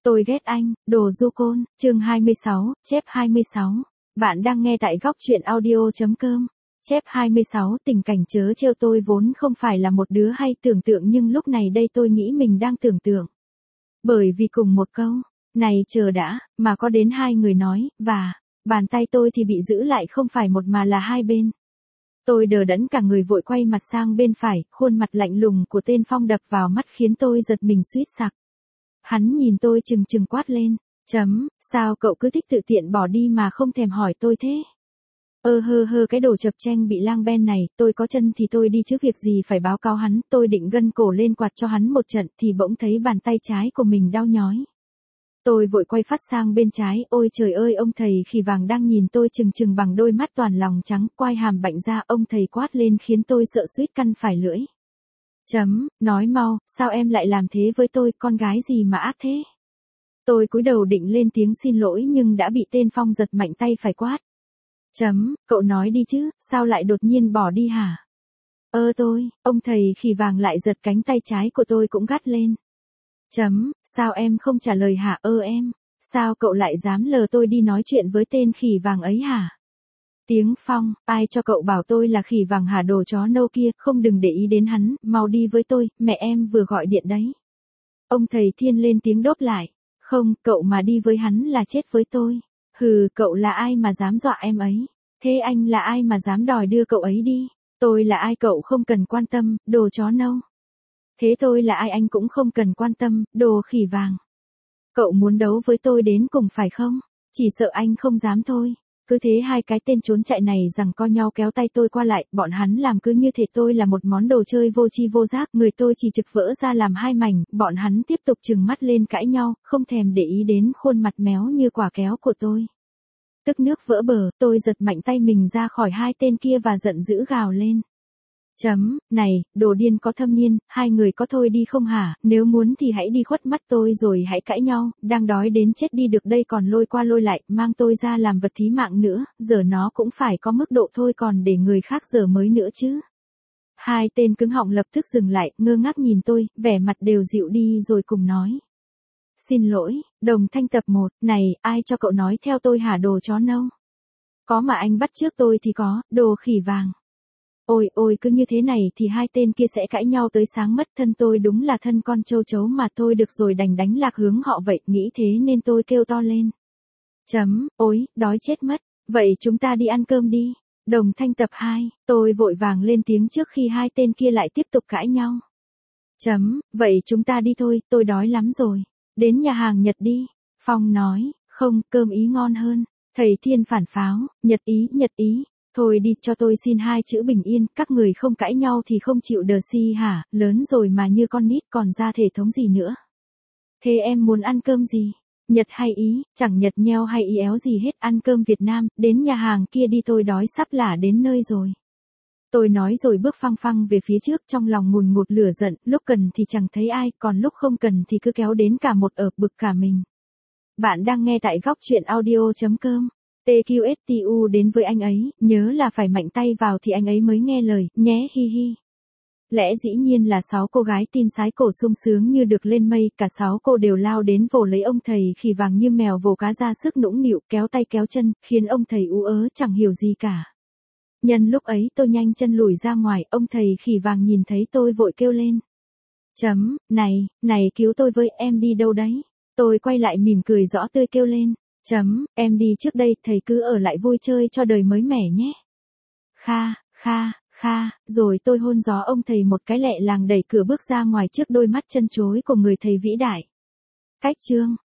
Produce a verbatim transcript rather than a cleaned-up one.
Tôi ghét anh, đồ du côn, chương hai mươi sáu, chép hai mươi sáu. Bạn đang nghe tại góc truyện audio.com. Chép hai mươi sáu, tình cảnh chớ trêu, tôi vốn không phải là một đứa hay tưởng tượng, nhưng lúc này đây tôi nghĩ mình đang tưởng tượng. Bởi vì cùng một câu, này chờ đã, mà có đến hai người nói, và, bàn tay tôi thì bị giữ lại không phải một mà là hai bên. Tôi đờ đẫn cả người, vội quay mặt sang bên phải, khuôn mặt lạnh lùng của tên Phong đập vào mắt khiến tôi giật mình suýt sặc. Hắn nhìn tôi chừng chừng quát lên, chấm, sao cậu cứ thích tự tiện bỏ đi mà không thèm hỏi tôi thế? Ơ hơ hơ, cái đồ chập chênh bị lang ben này, tôi có chân thì tôi đi chứ việc gì phải báo cáo hắn. Tôi định gân cổ lên quạt cho hắn một trận thì bỗng thấy bàn tay trái của mình đau nhói. Tôi vội quay phát sang bên trái, ôi trời ơi, ông thầy khỉ vàng đang nhìn tôi chừng chừng bằng đôi mắt toàn lòng trắng, quai hàm bạnh ra. Ông thầy quát lên khiến tôi sợ suýt căn phải lưỡi. Chấm, nói mau, sao em lại làm thế với tôi, con gái gì mà ác thế? Tôi cúi đầu định lên tiếng xin lỗi nhưng đã bị tên Phong giật mạnh tay phải quát. Chấm, cậu nói đi chứ, sao lại đột nhiên bỏ đi hả? Ơ tôi, ông thầy khỉ vàng lại giật cánh tay trái của tôi cũng gắt lên. Chấm, sao em không trả lời hả? Ơ em, sao cậu lại dám lờ tôi đi nói chuyện với tên khỉ vàng ấy hả? Tiếng Phong, ai cho cậu bảo tôi là khỉ vàng hả, đồ chó nâu kia, không đừng để ý đến hắn, mau đi với tôi, mẹ em vừa gọi điện đấy. Ông thầy Thiên lên tiếng đốt lại, không, cậu mà đi với hắn là chết với tôi. Hừ, cậu là ai mà dám dọa em ấy? Thế anh là ai mà dám đòi đưa cậu ấy đi? Tôi là ai cậu không cần quan tâm, đồ chó nâu. Thế tôi là ai anh cũng không cần quan tâm, đồ khỉ vàng. Cậu muốn đấu với tôi đến cùng phải không? Chỉ sợ anh không dám thôi. Cứ thế hai cái tên trốn chạy này giằng co nhau kéo tay tôi qua lại, bọn hắn làm cứ như thể tôi là một món đồ chơi vô tri vô giác, người tôi chỉ trực vỡ ra làm hai mảnh, bọn hắn tiếp tục trừng mắt lên cãi nhau, không thèm để ý đến khuôn mặt méo như quả kéo của tôi. Tức nước vỡ bờ, tôi giật mạnh tay mình ra khỏi hai tên kia và giận dữ gào lên. Chấm, này, đồ điên có thâm niên, hai người có thôi đi không hả, nếu muốn thì hãy đi khuất mắt tôi rồi hãy cãi nhau, đang đói đến chết đi được đây còn lôi qua lôi lại, mang tôi ra làm vật thí mạng nữa, giờ nó cũng phải có mức độ thôi còn để người khác giờ mới nữa chứ. Hai tên cứng họng lập tức dừng lại, ngơ ngác nhìn tôi, vẻ mặt đều dịu đi rồi cùng nói. Xin lỗi, đồng thanh tập một, này, ai cho cậu nói theo tôi hả, đồ chó nâu? Có mà anh bắt trước tôi thì có, đồ khỉ vàng. Ôi ôi, cứ như thế này thì hai tên kia sẽ cãi nhau tới sáng mất, thân tôi đúng là thân con châu chấu mà thôi, được rồi, đành đánh lạc hướng họ vậy, nghĩ thế nên tôi kêu to lên. Chấm, ôi, đói chết mất, vậy chúng ta đi ăn cơm đi. Đồng thanh tập hai, tôi vội vàng lên tiếng trước khi hai tên kia lại tiếp tục cãi nhau. Chấm, vậy chúng ta đi thôi, tôi đói lắm rồi. Đến nhà hàng Nhật đi. Phong nói, không, cơm Ý ngon hơn. Thầy Thiên phản pháo, Nhật Ý, Nhật Ý. Thôi đi, cho tôi xin hai chữ bình yên, các người không cãi nhau thì không chịu đờ si hả, lớn rồi mà như con nít còn ra thể thống gì nữa. Thế em muốn ăn cơm gì? Nhật hay Ý, chẳng Nhật nheo hay Ý éo gì hết, ăn cơm Việt Nam, đến nhà hàng kia đi, tôi đói sắp lả đến nơi rồi. Tôi nói rồi bước phăng phăng về phía trước, trong lòng ngùn ngụt lửa giận, lúc cần thì chẳng thấy ai, còn lúc không cần thì cứ kéo đến cả một ợp bực cả mình. Bạn đang nghe tại góc truyện audio.com. tê quy ét tê u đến với anh ấy, nhớ là phải mạnh tay vào thì anh ấy mới nghe lời, nhé hi hi. Lẽ dĩ nhiên là sáu cô gái tin sái cổ sung sướng như được lên mây, cả sáu cô đều lao đến vồ lấy ông thầy khỉ vàng như mèo vồ cá, ra sức nũng nịu, kéo tay kéo chân, khiến ông thầy ú ớ chẳng hiểu gì cả. Nhân lúc ấy tôi nhanh chân lùi ra ngoài, ông thầy khỉ vàng nhìn thấy tôi vội kêu lên. Chấm, này, này cứu tôi với, em đi đâu đấy? Tôi quay lại mỉm cười rõ tươi kêu lên. Chấm, em đi trước đây, thầy cứ ở lại vui chơi cho đời mới mẻ nhé. Kha, kha, kha, rồi tôi hôn gió ông thầy một cái, lẹ làng đẩy cửa bước ra ngoài trước đôi mắt chân chối của người thầy vĩ đại. Cách chương.